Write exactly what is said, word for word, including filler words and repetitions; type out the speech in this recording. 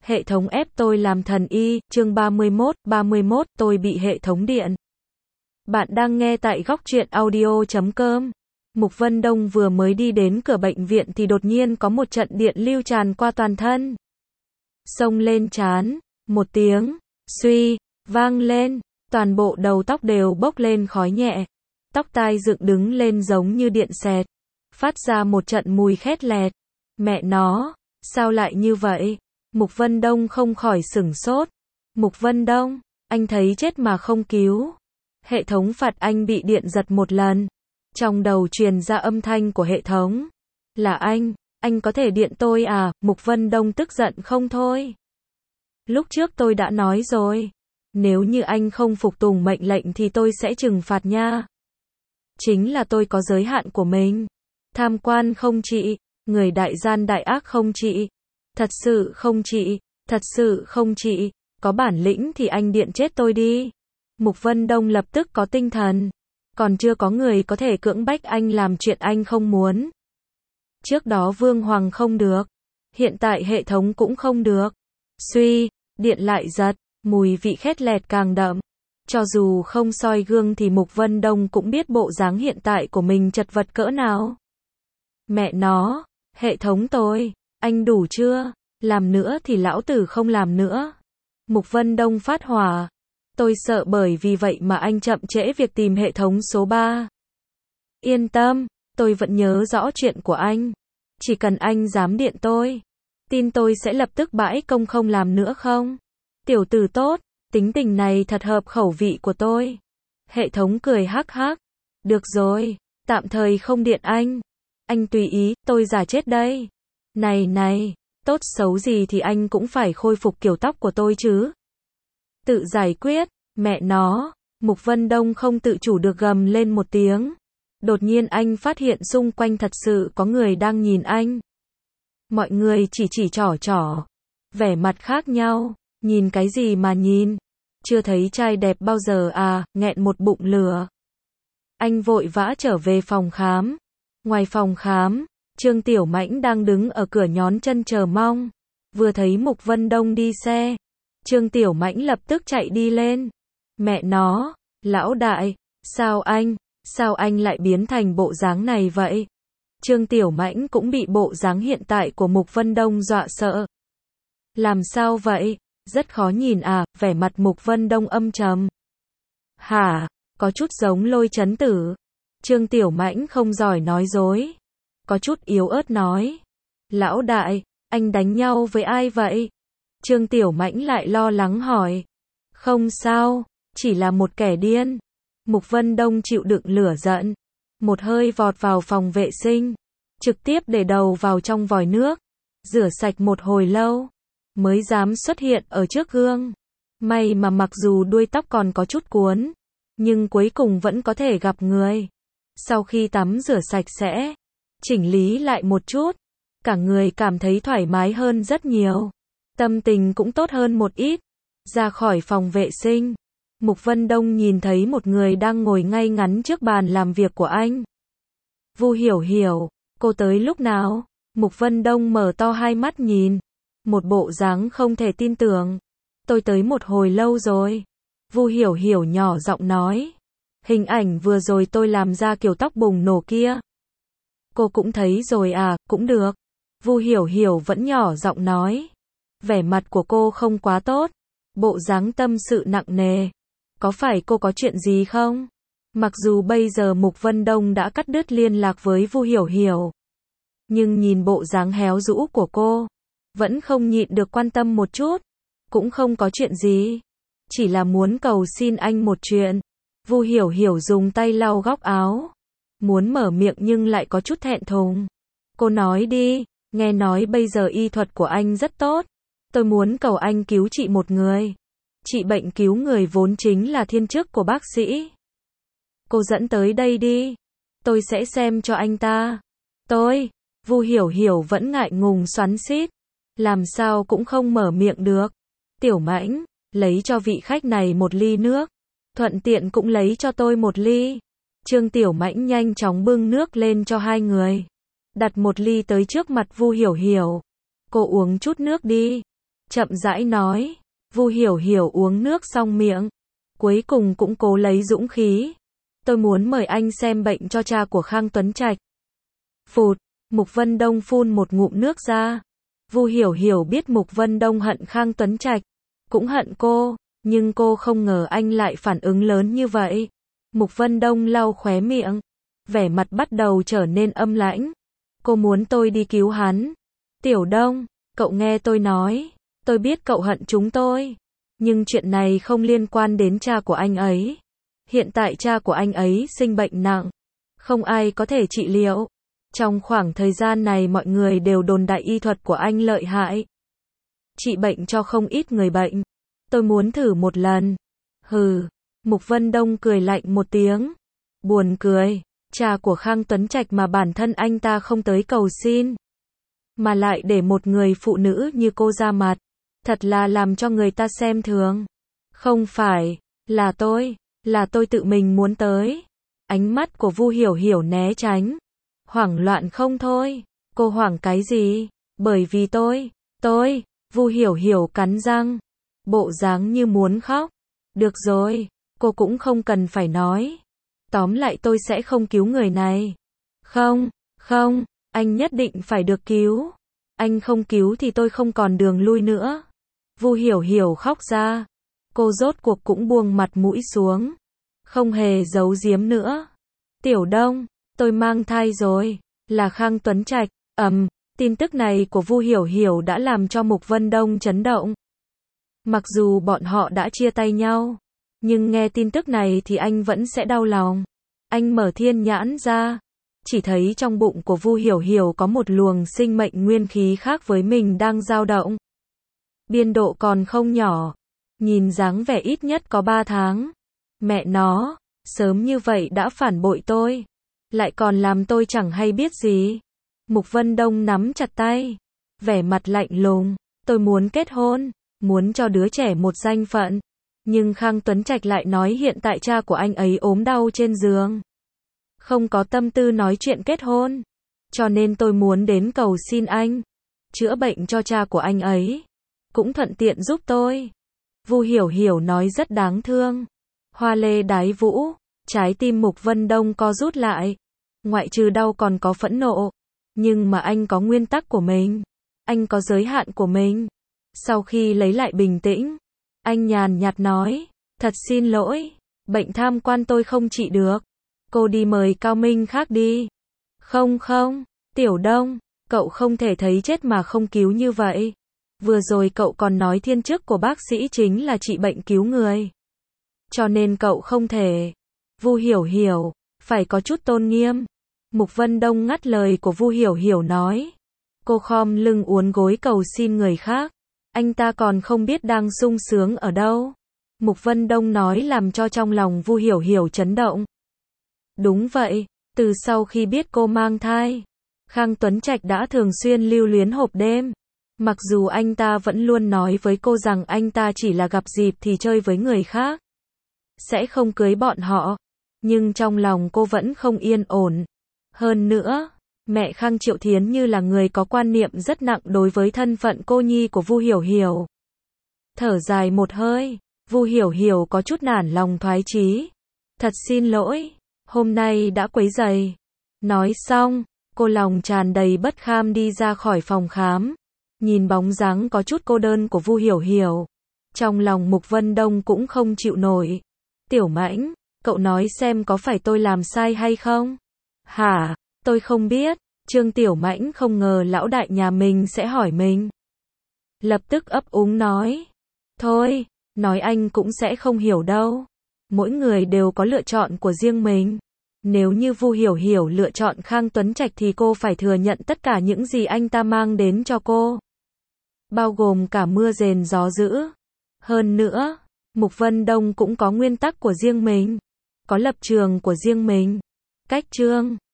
Hệ thống ép tôi làm thần y, chương ba mươi mốt, ba mươi mốt, tôi bị hệ thống điện. Bạn đang nghe tại góc truyện audio chấm com. Mục Vân Đông vừa mới đi đến cửa bệnh viện thì đột nhiên có một trận điện lưu tràn qua toàn thân. Xông lên trán, một tiếng, suy, vang lên, toàn bộ đầu tóc đều bốc lên khói nhẹ. Tóc tai dựng đứng lên giống như điện xẹt, phát ra một trận mùi khét lẹt. Mẹ nó, sao lại như vậy? Mục Vân Đông không khỏi sửng sốt. Mục Vân Đông, anh thấy chết mà không cứu. Hệ thống phạt anh bị điện giật một lần. Trong đầu truyền ra âm thanh của hệ thống. Là anh, anh có thể điện tôi à? Mục Vân Đông tức giận không thôi. Lúc trước tôi đã nói rồi. Nếu như anh không phục tùng mệnh lệnh thì tôi sẽ trừng phạt nha. Chính là tôi có giới hạn của mình. Tham quan không trị, người đại gian đại ác không trị. Thật sự không trị, thật sự không trị, có bản lĩnh thì anh điện chết tôi đi. Mục Vân Đông lập tức có tinh thần. Còn chưa có người có thể cưỡng bách anh làm chuyện anh không muốn. Trước đó Vương Hoàng không được. Hiện tại hệ thống cũng không được. Suy, điện lại giật, mùi vị khét lẹt càng đậm. Cho dù không soi gương thì Mục Vân Đông cũng biết bộ dáng hiện tại của mình chật vật cỡ nào. Mẹ nó, hệ thống tôi, anh đủ chưa? Làm nữa thì lão tử không làm nữa. Mục Vân Đông phát hỏa. Tôi sợ bởi vì vậy mà anh chậm trễ việc tìm hệ thống số ba. Yên tâm, tôi vẫn nhớ rõ chuyện của anh. Chỉ cần anh dám điện tôi, tin tôi sẽ lập tức bãi công không làm nữa không? Tiểu tử tốt, tính tình này thật hợp khẩu vị của tôi. Hệ thống cười hắc hắc. Được rồi, tạm thời không điện anh. Anh tùy ý, tôi giả chết đây. Này này, tốt xấu gì thì anh cũng phải khôi phục kiểu tóc của tôi chứ. Tự giải quyết, mẹ nó. Mục Vân Đông không tự chủ được gầm lên một tiếng. Đột nhiên anh phát hiện xung quanh thật sự có người đang nhìn anh. Mọi người chỉ chỉ trỏ trỏ, vẻ mặt khác nhau. Nhìn cái gì mà nhìn? Chưa thấy trai đẹp bao giờ à? Nghẹn một bụng lửa. Anh vội vã trở về phòng khám. Ngoài phòng khám, Trương Tiểu Mãnh đang đứng ở cửa nhón chân chờ mong. Vừa thấy Mục Vân Đông đi xe, Trương Tiểu Mãnh lập tức chạy đi lên. Mẹ nó, lão đại, sao anh, sao anh lại biến thành bộ dáng này vậy? Trương Tiểu Mãnh cũng bị bộ dáng hiện tại của Mục Vân Đông dọa sợ. Làm sao vậy? Rất khó nhìn à? Vẻ mặt Mục Vân Đông âm trầm. Hả? Có chút giống Lôi Chấn Tử. Trương Tiểu Mãnh không giỏi nói dối. Có chút yếu ớt nói. Lão đại, anh đánh nhau với ai vậy? Trương Tiểu Mãnh lại lo lắng hỏi. Không sao, chỉ là một kẻ điên. Mục Vân Đông chịu đựng lửa giận. Một hơi vọt vào phòng vệ sinh. Trực tiếp để đầu vào trong vòi nước. Rửa sạch một hồi lâu. Mới dám xuất hiện ở trước gương. May mà mặc dù đuôi tóc còn có chút cuốn. Nhưng cuối cùng vẫn có thể gặp người. Sau khi tắm rửa sạch sẽ, chỉnh lý lại một chút, cả người cảm thấy thoải mái hơn rất nhiều. Tâm tình cũng tốt hơn một ít. Ra khỏi phòng vệ sinh, Mục Vân Đông nhìn thấy một người đang ngồi ngay ngắn trước bàn làm việc của anh. Vu Hiểu Hiểu, cô tới lúc nào? Mục Vân Đông mở to hai mắt nhìn, một bộ dáng không thể tin tưởng. Tôi tới một hồi lâu rồi. Vu Hiểu Hiểu nhỏ giọng nói. Hình ảnh vừa rồi tôi làm ra kiểu tóc bùng nổ kia. Cô cũng thấy rồi à? Cũng được. Vu Hiểu Hiểu vẫn nhỏ giọng nói. Vẻ mặt của cô không quá tốt. Bộ dáng tâm sự nặng nề. Có phải cô có chuyện gì không? Mặc dù bây giờ Mục Vân Đông đã cắt đứt liên lạc với Vu Hiểu Hiểu. Nhưng nhìn bộ dáng héo rũ của cô, vẫn không nhịn được quan tâm một chút. Cũng không có chuyện gì. Chỉ là muốn cầu xin anh một chuyện. Vu Hiểu Hiểu dùng tay lau góc áo. Muốn mở miệng nhưng lại có chút thẹn thùng. Cô nói đi, nghe nói bây giờ y thuật của anh rất tốt. Tôi muốn cầu anh cứu trị một người. Trị bệnh cứu người vốn chính là thiên chức của bác sĩ. Cô dẫn tới đây đi. Tôi sẽ xem cho anh ta. Tôi, Vu Hiểu Hiểu vẫn ngại ngùng xoắn xít. Làm sao cũng không mở miệng được. Tiểu Mãnh, lấy cho vị khách này một ly nước. Thuận tiện cũng lấy cho tôi một ly. Trương Tiểu Mãnh nhanh chóng bưng nước lên cho hai người. Đặt một ly tới trước mặt Vu Hiểu Hiểu. Cô uống chút nước đi. chậm rãi nói. Vu Hiểu Hiểu uống nước xong miệng, cuối cùng cũng cố lấy dũng khí. Tôi muốn mời anh xem bệnh cho cha của Khang Tuấn Trạch. Phụt, Mục Vân Đông phun một ngụm nước ra. Vu Hiểu Hiểu biết Mục Vân Đông hận Khang Tuấn Trạch, cũng hận cô, nhưng cô không ngờ anh lại phản ứng lớn như vậy. Mục Vân Đông lau khóe miệng, vẻ mặt bắt đầu trở nên âm lãnh. Cô muốn tôi đi cứu hắn. Tiểu Đông, cậu nghe tôi nói, tôi biết cậu hận chúng tôi, nhưng chuyện này không liên quan đến cha của anh ấy. Hiện tại cha của anh ấy sinh bệnh nặng, không ai có thể trị liệu. Trong khoảng thời gian này mọi người đều đồn đại y thuật của anh lợi hại, trị bệnh cho không ít người bệnh. Tôi muốn thử một lần. Hừ, Mục Vân Đông cười lạnh một tiếng. Buồn cười, cha của Khang Tuấn Trạch mà bản thân anh ta không tới cầu xin, mà lại để một người phụ nữ như cô ra mặt, thật là làm cho người ta xem thường. Không phải, là tôi, là tôi tự mình muốn tới. Ánh mắt của Vu Hiểu Hiểu né tránh, hoảng loạn không thôi. Cô hoảng cái gì? Bởi vì tôi, tôi, Vu Hiểu Hiểu cắn răng, bộ dáng như muốn khóc. Được rồi, cô cũng không cần phải nói. Tóm lại tôi sẽ không cứu người này. Không, không, anh nhất định phải được cứu. Anh không cứu thì tôi không còn đường lui nữa. Vu Hiểu Hiểu khóc ra. Cô rốt cuộc cũng buông mặt mũi xuống, không hề giấu giếm nữa. Tiểu Đông, tôi mang thai rồi, là Khang Tuấn Trạch. Ầm, tin tức này của Vu Hiểu Hiểu đã làm cho Mục Vân Đông chấn động. Mặc dù bọn họ đã chia tay nhau, nhưng nghe tin tức này thì anh vẫn sẽ đau lòng. Anh mở thiên nhãn ra, chỉ thấy trong bụng của Vu Hiểu Hiểu có một luồng sinh mệnh nguyên khí khác với mình đang dao động. Biên độ còn không nhỏ, nhìn dáng vẻ ít nhất có ba tháng. Mẹ nó, sớm như vậy đã phản bội tôi, lại còn làm tôi chẳng hay biết gì. Mục Vân Đông nắm chặt tay, vẻ mặt lạnh lùng. Tôi muốn kết hôn, muốn cho đứa trẻ một danh phận. Nhưng Khang Tuấn Trạch lại nói hiện tại cha của anh ấy ốm đau trên giường, không có tâm tư nói chuyện kết hôn. Cho nên tôi muốn đến cầu xin anh, chữa bệnh cho cha của anh ấy, cũng thuận tiện giúp tôi. Vu Hiểu Hiểu nói rất đáng thương. Hoa lê đái vũ, trái tim Mục Vân Đông co rút lại. Ngoại trừ đau còn có phẫn nộ. Nhưng mà anh có nguyên tắc của mình, anh có giới hạn của mình. Sau khi lấy lại bình tĩnh, anh nhàn nhạt nói, thật xin lỗi, bệnh tham quan tôi không trị được. Cô đi mời cao minh khác đi. Không không, Tiểu Đông, cậu không thể thấy chết mà không cứu như vậy. Vừa rồi cậu còn nói thiên chức của bác sĩ chính là trị bệnh cứu người, cho nên cậu không thể. Vu Hiểu Hiểu, phải có chút tôn nghiêm. Mục Vân Đông ngắt lời của Vu Hiểu Hiểu nói. Cô khom lưng uốn gối cầu xin người khác. Anh ta còn không biết đang sung sướng ở đâu. Mục Vân Đông nói làm cho trong lòng Vu Hiểu Hiểu chấn động. Đúng vậy, từ sau khi biết cô mang thai, Khang Tuấn Trạch đã thường xuyên lưu luyến hộp đêm. Mặc dù anh ta vẫn luôn nói với cô rằng anh ta chỉ là gặp dịp thì chơi với người khác, sẽ không cưới bọn họ, nhưng trong lòng cô vẫn không yên ổn. Hơn nữa, mẹ Khang Triệu Thiến như là người có quan niệm rất nặng đối với thân phận cô nhi của Vu Hiểu Hiểu. Thở dài một hơi, Vu Hiểu Hiểu có chút nản lòng thoái chí. Thật xin lỗi, hôm nay đã quấy rầy. Nói xong, cô lòng tràn đầy bất kham đi ra khỏi phòng khám. Nhìn bóng dáng có chút cô đơn của Vu Hiểu Hiểu, trong lòng Mục Vân Đông cũng không chịu nổi. Tiểu Mãnh, cậu nói xem có phải tôi làm sai hay không? Hả, tôi không biết. Trương Tiểu Mãnh không ngờ lão đại nhà mình sẽ hỏi mình. Lập tức ấp úng nói. Thôi, nói anh cũng sẽ không hiểu đâu. Mỗi người đều có lựa chọn của riêng mình. Nếu như Vu Hiểu Hiểu lựa chọn Khang Tuấn Trạch thì cô phải thừa nhận tất cả những gì anh ta mang đến cho cô, bao gồm cả mưa rền gió dữ. Hơn nữa, Mục Vân Đông cũng có nguyên tắc của riêng mình, có lập trường của riêng mình. Cách Trương